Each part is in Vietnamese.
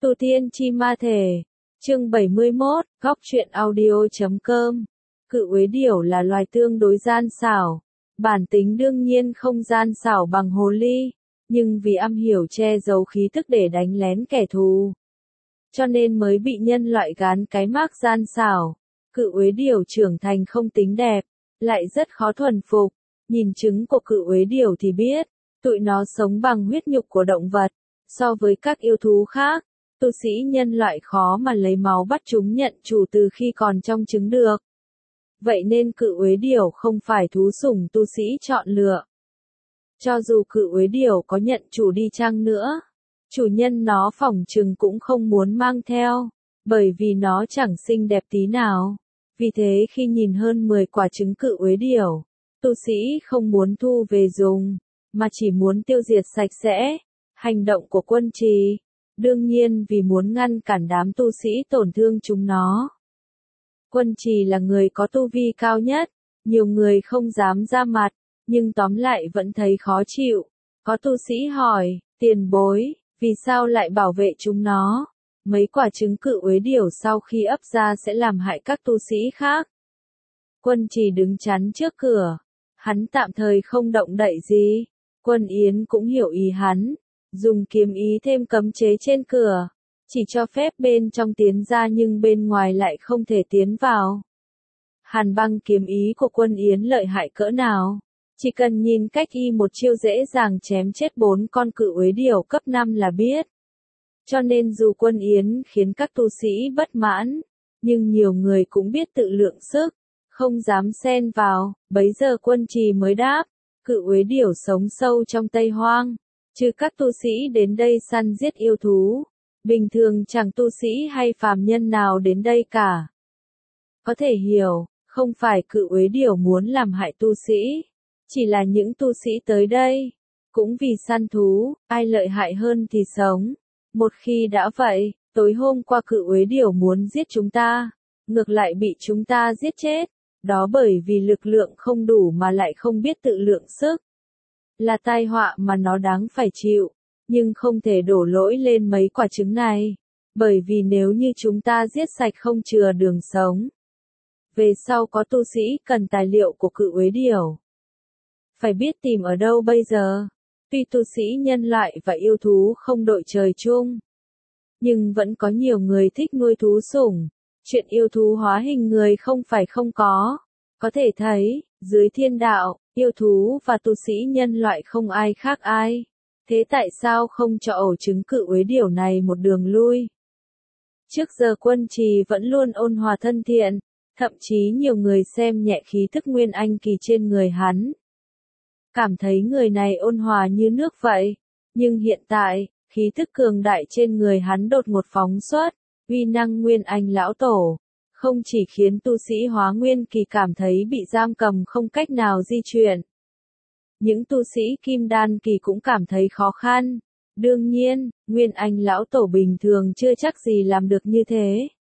Tu Tiên Chi Ma Thể, chương 71, góc truyện audio.com. Cự uế điểu là loài tương đối gian xảo, bản tính đương nhiên không gian xảo bằng hồ ly, nhưng vì am hiểu che giấu khí tức để đánh lén kẻ thù, cho nên mới bị nhân loại gán cái mác gian xảo. Cự uế điểu trưởng thành không tính đẹp, lại rất khó thuần phục. Nhìn trứng của cự uế điểu thì biết, tụi nó sống bằng huyết nhục của động vật. So với các yêu thú khác, tu sĩ nhân loại khó mà lấy máu bắt chúng nhận chủ từ khi còn trong trứng được. Vậy nên cự uế điểu không phải thú sủng tu sĩ chọn lựa. Cho dù cự uế điểu có nhận chủ đi chăng nữa, chủ nhân nó phỏng chừng cũng không muốn mang theo, bởi vì nó chẳng xinh đẹp tí nào. Vì thế khi nhìn hơn 10 quả trứng cự uế điểu, tu sĩ không muốn thu về dùng, mà chỉ muốn tiêu diệt sạch sẽ. Hành động của Quân Trì, đương nhiên vì muốn ngăn cản đám tu sĩ tổn thương chúng nó. Quân Trì là người có tu vi cao nhất, nhiều người không dám ra mặt, nhưng tóm lại vẫn thấy khó chịu. Có tu sĩ hỏi, tiền bối, vì sao lại bảo vệ chúng nó? Mấy quả trứng cự uế điểu sau khi ấp ra sẽ làm hại các tu sĩ khác. Quân Trì đứng chắn trước cửa, hắn tạm thời không động đậy gì. Quân Yến cũng hiểu ý hắn, dùng kiếm ý thêm cấm chế trên cửa, chỉ cho phép bên trong tiến ra nhưng bên ngoài lại không thể tiến vào. Hàn băng kiếm ý của Quân Yến lợi hại cỡ nào? Chỉ cần nhìn cách y một chiêu dễ dàng chém chết 4 con cự uế điểu cấp 5 là biết. Cho nên dù Quân Yến khiến các tu sĩ bất mãn, nhưng nhiều người cũng biết tự lượng sức, không dám xen vào. Bấy giờ Quân Trì mới đáp, cự uế điểu sống sâu trong Tây Hoang, trừ các tu sĩ đến đây săn giết yêu thú, bình thường chẳng tu sĩ hay phàm nhân nào đến đây cả. Có thể hiểu, không phải cự uế điểu muốn làm hại tu sĩ, chỉ là những tu sĩ tới đây, cũng vì săn thú, ai lợi hại hơn thì sống. Một khi đã vậy, tối hôm qua cự uế điểu muốn giết chúng ta, ngược lại bị chúng ta giết chết, đó bởi vì lực lượng không đủ mà lại không biết tự lượng sức. Là tai họa mà nó đáng phải chịu, nhưng không thể đổ lỗi lên mấy quả trứng này, bởi vì nếu như chúng ta giết sạch không chừa đường sống. Về sau có tu sĩ cần tài liệu của cự uế điểu, phải biết tìm ở đâu bây giờ. Tuy tu sĩ nhân loại và yêu thú không đội trời chung, nhưng vẫn có nhiều người thích nuôi thú sủng. Chuyện yêu thú hóa hình người không phải không có. Có thể thấy, dưới thiên đạo, yêu thú và tu sĩ nhân loại không ai khác ai. Thế tại sao không cho ổ trứng cự uế điểu này một đường lui? Trước giờ Quân Trì vẫn luôn ôn hòa thân thiện, thậm chí nhiều người xem nhẹ khí thức nguyên anh kỳ trên người hắn, cảm thấy người này ôn hòa như nước vậy. Nhưng hiện tại, khí thức cường đại trên người hắn đột ngột phóng xuất, uy năng nguyên anh lão tổ, không chỉ khiến tu sĩ hóa nguyên kỳ cảm thấy bị giam cầm không cách nào di chuyển. Những tu sĩ kim đan kỳ cũng cảm thấy khó khăn. Đương nhiên, nguyên anh lão tổ bình thường chưa chắc gì làm được như thế.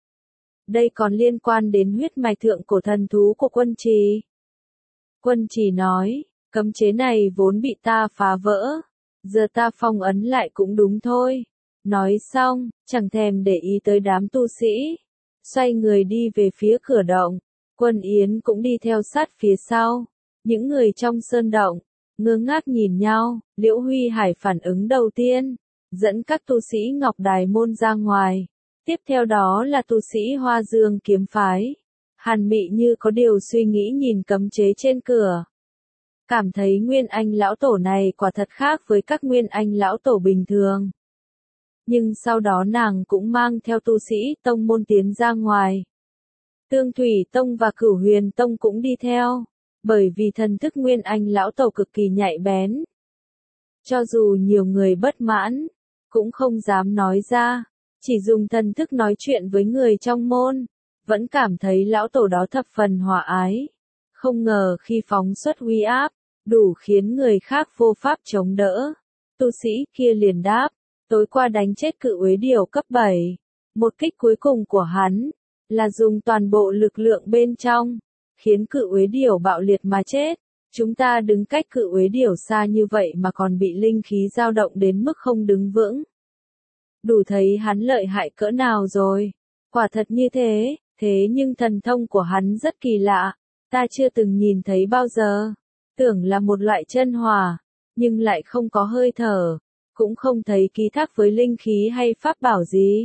Đây còn liên quan đến huyết mạch thượng cổ thần thú của Quân Trì. Quân Trì nói, cấm chế này vốn bị ta phá vỡ, giờ ta phong ấn lại cũng đúng thôi. Nói xong, chẳng thèm để ý tới đám tu sĩ, xoay người đi về phía cửa động. Quân Yến cũng đi theo sát phía sau. Những người trong sơn động ngơ ngác nhìn nhau. Liễu Huy Hải phản ứng đầu tiên, dẫn các tu sĩ Ngọc Đài môn ra ngoài. Tiếp theo đó là tu sĩ Hoa Dương kiếm phái. Hàn Mị như có điều suy nghĩ nhìn cấm chế trên cửa, cảm thấy nguyên anh lão tổ này quả thật khác với các nguyên anh lão tổ bình thường. Nhưng sau đó nàng cũng mang theo tu sĩ tông môn tiến ra ngoài. Tương Thủy Tông và Cửu Huyền Tông cũng đi theo, bởi vì thần thức nguyên anh lão tổ cực kỳ nhạy bén. Cho dù nhiều người bất mãn, cũng không dám nói ra, chỉ dùng thần thức nói chuyện với người trong môn, vẫn cảm thấy lão tổ đó thập phần hòa ái. Không ngờ khi phóng xuất uy áp, đủ khiến người khác vô pháp chống đỡ. Tu sĩ kia liền đáp, tối qua đánh chết cự uế điểu cấp 7. Một kích cuối cùng của hắn, là dùng toàn bộ lực lượng bên trong, khiến cự uế điểu bạo liệt mà chết. Chúng ta đứng cách cự uế điểu xa như vậy mà còn bị linh khí dao động đến mức không đứng vững. đủ thấy hắn lợi hại cỡ nào rồi. Quả thật như thế, thế nhưng thần thông của hắn rất kỳ lạ, ta chưa từng nhìn thấy bao giờ. Tưởng là một loại chân hỏa, nhưng lại không có hơi thở, cũng không thấy ký thác với linh khí hay pháp bảo gì.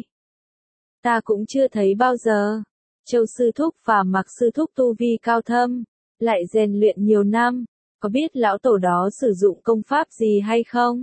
Ta cũng chưa thấy bao giờ. Châu sư thúc và Mạc sư thúc tu vi cao thâm, lại rèn luyện nhiều năm, có biết lão tổ đó sử dụng công pháp gì hay không?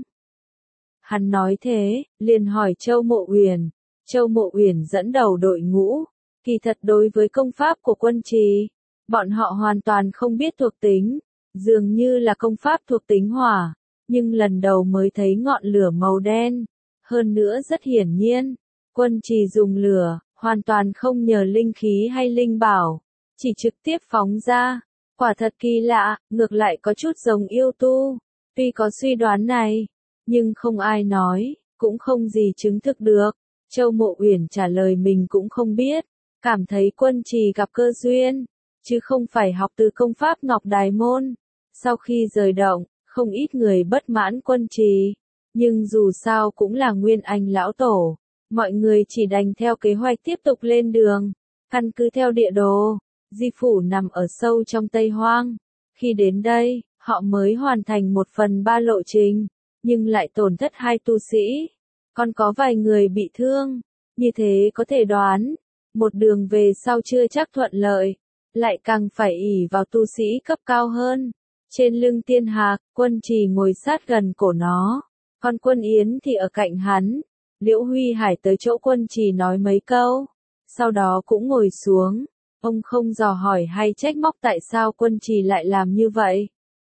Hắn nói thế, liền hỏi Châu Mộ Uyển. Châu Mộ Uyển dẫn đầu đội ngũ, kỳ thật đối với công pháp của Quân Trì, bọn họ hoàn toàn không biết thuộc tính, dường như là công pháp thuộc tính hỏa, nhưng lần đầu mới thấy ngọn lửa màu đen, hơn nữa rất hiển nhiên, Quân Trì dùng lửa, hoàn toàn không nhờ linh khí hay linh bảo, chỉ trực tiếp phóng ra. Quả thật kỳ lạ, ngược lại có chút giống yêu tu. Tuy có suy đoán này, nhưng không ai nói, cũng không gì chứng thực được. Châu Mộ Uyển trả lời mình cũng không biết, cảm thấy Quân Trì gặp cơ duyên, chứ không phải học từ công pháp Ngọc Đài Môn. Sau khi rời động, không ít người bất mãn Quân Trì, nhưng dù sao cũng là Nguyên Anh lão tổ, mọi người chỉ đành theo kế hoạch tiếp tục lên đường, căn cứ theo địa đồ. Di phủ nằm ở sâu trong Tây Hoang. Khi đến đây, họ mới hoàn thành 1/3 lộ trình, nhưng lại tổn thất 2 tu sĩ. Còn có vài người bị thương. Như thế có thể đoán, một đường về sau chưa chắc thuận lợi, lại càng phải ỷ vào tu sĩ cấp cao hơn. Trên lưng Tiên Hạc, Quân Trì ngồi sát gần cổ nó, còn Quân Yến thì ở cạnh hắn. Liễu Huy Hải tới chỗ Quân Trì nói mấy câu, sau đó cũng ngồi xuống. Ông không dò hỏi hay trách móc tại sao Quân Trì lại làm như vậy.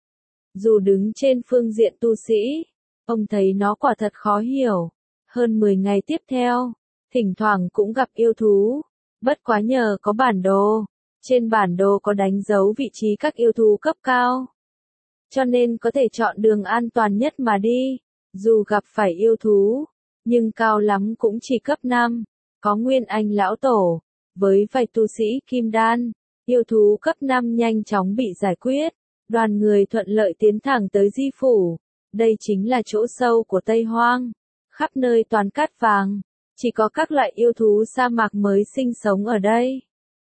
Dù đứng trên phương diện tu sĩ, ông thấy nó quả thật khó hiểu. Hơn 10 ngày tiếp theo, thỉnh thoảng cũng gặp yêu thú, bất quá nhờ có bản đồ. Trên bản đồ có đánh dấu vị trí các yêu thú cấp cao, cho nên có thể chọn đường an toàn nhất mà đi. Dù gặp phải yêu thú, nhưng cao lắm cũng chỉ cấp 5, có Nguyên Anh lão tổ. Với vài tu sĩ kim đan, yêu thú cấp 5 nhanh chóng bị giải quyết, đoàn người thuận lợi tiến thẳng tới Di phủ. Đây chính là chỗ sâu của Tây Hoang, khắp nơi toàn cát vàng, chỉ có các loại yêu thú sa mạc mới sinh sống ở đây.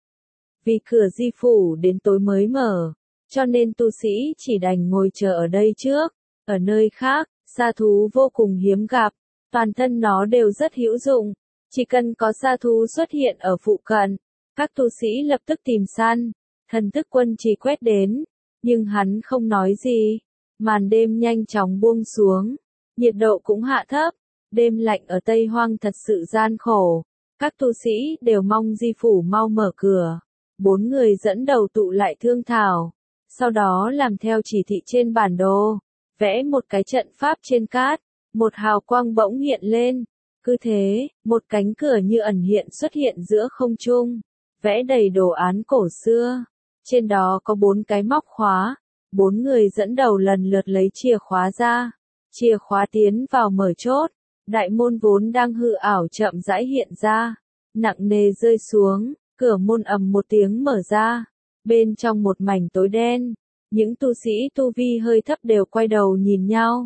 Vì cửa Di phủ đến tối mới mở, cho nên tu sĩ chỉ đành ngồi chờ ở đây trước. Ở nơi khác, sa thú vô cùng hiếm gặp, toàn thân nó đều rất hữu dụng. Chỉ cần có sa thú xuất hiện ở phụ cận, các tu sĩ lập tức tìm săn. Thần thức Quân Trì quét đến, nhưng hắn không nói gì. Màn đêm nhanh chóng buông xuống, nhiệt độ cũng hạ thấp. Đêm lạnh ở Tây Hoang thật sự gian khổ. Các tu sĩ đều mong Di phủ mau mở cửa. 4 người dẫn đầu tụ lại thương thảo, sau đó làm theo chỉ thị trên bản đồ, vẽ một cái trận pháp trên cát. Một hào quang bỗng hiện lên. Cứ thế, một cánh cửa như ẩn hiện xuất hiện giữa không trung, vẽ đầy đồ án cổ xưa. Trên đó có 4 cái móc khóa. 4 người dẫn đầu lần lượt lấy chìa khóa ra. Chìa khóa tiến vào mở chốt. Đại môn vốn đang hư ảo chậm rãi hiện ra. Nặng nề rơi xuống, cửa môn ầm một tiếng mở ra. Bên trong một mảnh tối đen, những tu sĩ tu vi hơi thấp đều quay đầu nhìn nhau.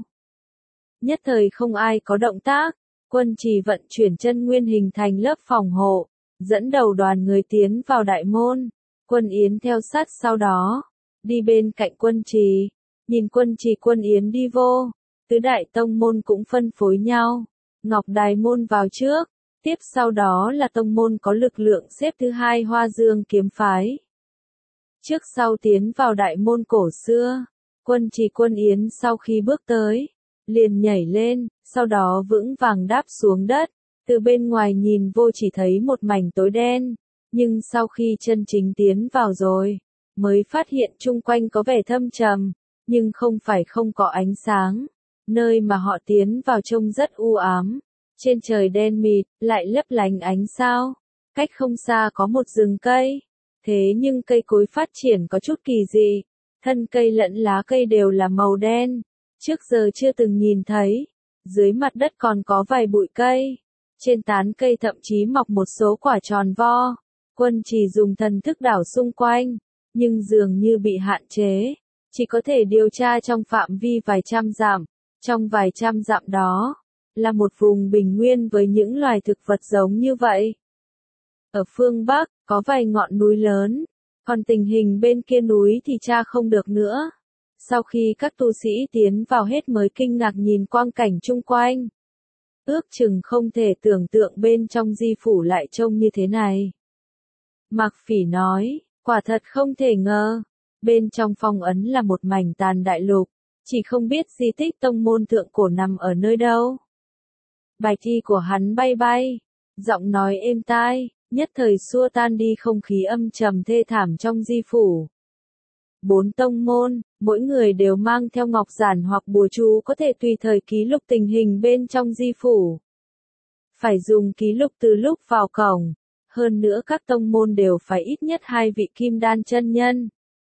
Nhất thời không ai có động tác. Quân Trì vận chuyển chân nguyên hình thành lớp phòng hộ, dẫn đầu đoàn người tiến vào đại môn. Quân Yến theo sát sau đó, đi bên cạnh Quân Trì. Nhìn Quân Trì Quân Yến đi vô, tứ đại tông môn cũng phân phối nhau. Ngọc Đài môn vào trước, tiếp sau đó là tông môn có lực lượng xếp thứ 2 Hoa Dương kiếm phái. Trước sau tiến vào đại môn cổ xưa, Quân Trì Quân Yến sau khi bước tới, liền nhảy lên, sau đó vững vàng đáp xuống đất. Từ bên ngoài nhìn vô chỉ thấy một mảnh tối đen, nhưng sau khi chân chính tiến vào rồi, mới phát hiện chung quanh có vẻ thâm trầm, nhưng không phải không có ánh sáng. Nơi mà họ tiến vào trông rất u ám, trên trời đen mịt, lại lấp lánh ánh sao. Cách không xa có một rừng cây, thế nhưng cây cối phát triển có chút kỳ dị, thân cây lẫn lá cây đều là màu đen, trước giờ chưa từng nhìn thấy. Dưới mặt đất còn có vài bụi cây, trên tán cây thậm chí mọc một số quả tròn vo. Quân Trì dùng thần thức đảo xung quanh, nhưng dường như bị hạn chế, chỉ có thể điều tra trong phạm vi vài trăm dặm. Trong vài trăm dặm đó, là một vùng bình nguyên với những loài thực vật giống như vậy. Ở phương Bắc, có vài ngọn núi lớn, còn tình hình bên kia núi thì tra không được nữa. Sau khi các tu sĩ tiến vào hết mới kinh ngạc nhìn quang cảnh chung quanh. Ước chừng không thể tưởng tượng bên trong di phủ lại trông như thế này. Mạc Phỉ nói, quả thật không thể ngờ, bên trong phong ấn là một mảnh tàn đại lục, chỉ không biết di tích tông môn thượng cổ nằm ở nơi đâu. Bạch y của hắn bay bay, giọng nói êm tai, nhất thời xua tan đi không khí âm trầm thê thảm trong di phủ. 4 tông môn, mỗi người đều mang theo ngọc giản hoặc bùa chú có thể tùy thời ký lục tình hình bên trong di phủ. Phải dùng ký lục từ lúc vào cổng, hơn nữa các tông môn đều phải ít nhất 2 vị kim đan chân nhân.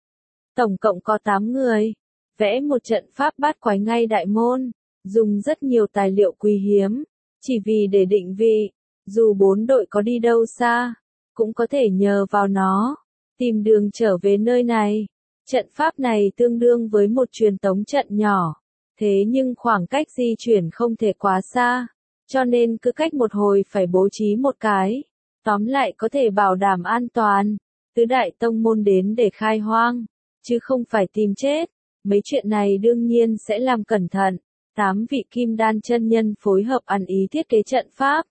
Tổng cộng có 8 người, vẽ một trận pháp bát quái ngay đại môn, dùng rất nhiều tài liệu quý hiếm, chỉ vì để định vị, dù 4 đội có đi đâu xa, cũng có thể nhờ vào nó, tìm đường trở về nơi này. Trận pháp này tương đương với một truyền tống trận nhỏ, thế nhưng khoảng cách di chuyển không thể quá xa, cho nên cứ cách một hồi phải bố trí một cái. Tóm lại có thể bảo đảm an toàn, tứ đại tông môn đến để khai hoang, chứ không phải tìm chết. Mấy chuyện này đương nhiên sẽ làm cẩn thận. 8 vị kim đan chân nhân phối hợp ăn ý thiết kế trận pháp.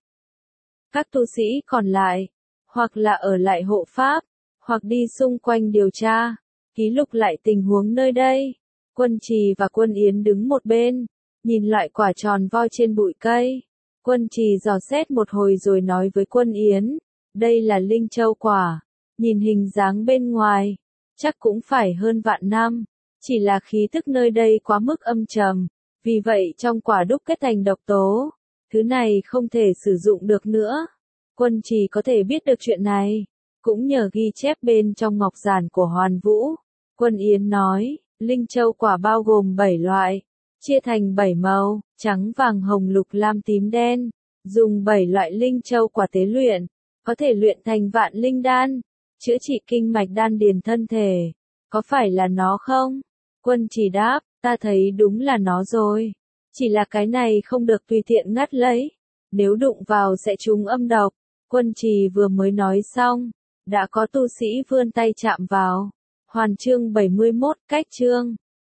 Các tu sĩ còn lại, hoặc là ở lại hộ pháp, hoặc đi xung quanh điều tra, ký lục lại tình huống nơi đây. Quân Trì và Quân Yến đứng một bên, nhìn loại quả tròn voi trên bụi cây. Quân Trì dò xét một hồi rồi nói với Quân Yến, đây là linh châu quả, nhìn hình dáng bên ngoài, chắc cũng phải hơn vạn năm, chỉ là khí tức nơi đây quá mức âm trầm, vì vậy trong quả đúc kết thành độc tố, thứ này không thể sử dụng được nữa. Quân Trì có thể biết được chuyện này, cũng nhờ ghi chép bên trong ngọc giản của Hoàn Vũ. Quân Yến nói, linh châu quả bao gồm 7 loại, chia thành 7 màu, trắng vàng hồng lục lam tím đen, dùng 7 loại linh châu quả tế luyện, có thể luyện thành vạn linh đan, chữa trị kinh mạch đan điền thân thể, có phải là nó không? Quân Trì đáp, ta thấy đúng là nó rồi, chỉ là cái này không được tùy tiện ngắt lấy, nếu đụng vào sẽ trúng âm độc. Quân Trì vừa mới nói xong, đã có tu sĩ vươn tay chạm vào. Hoàn chương 71, cách chương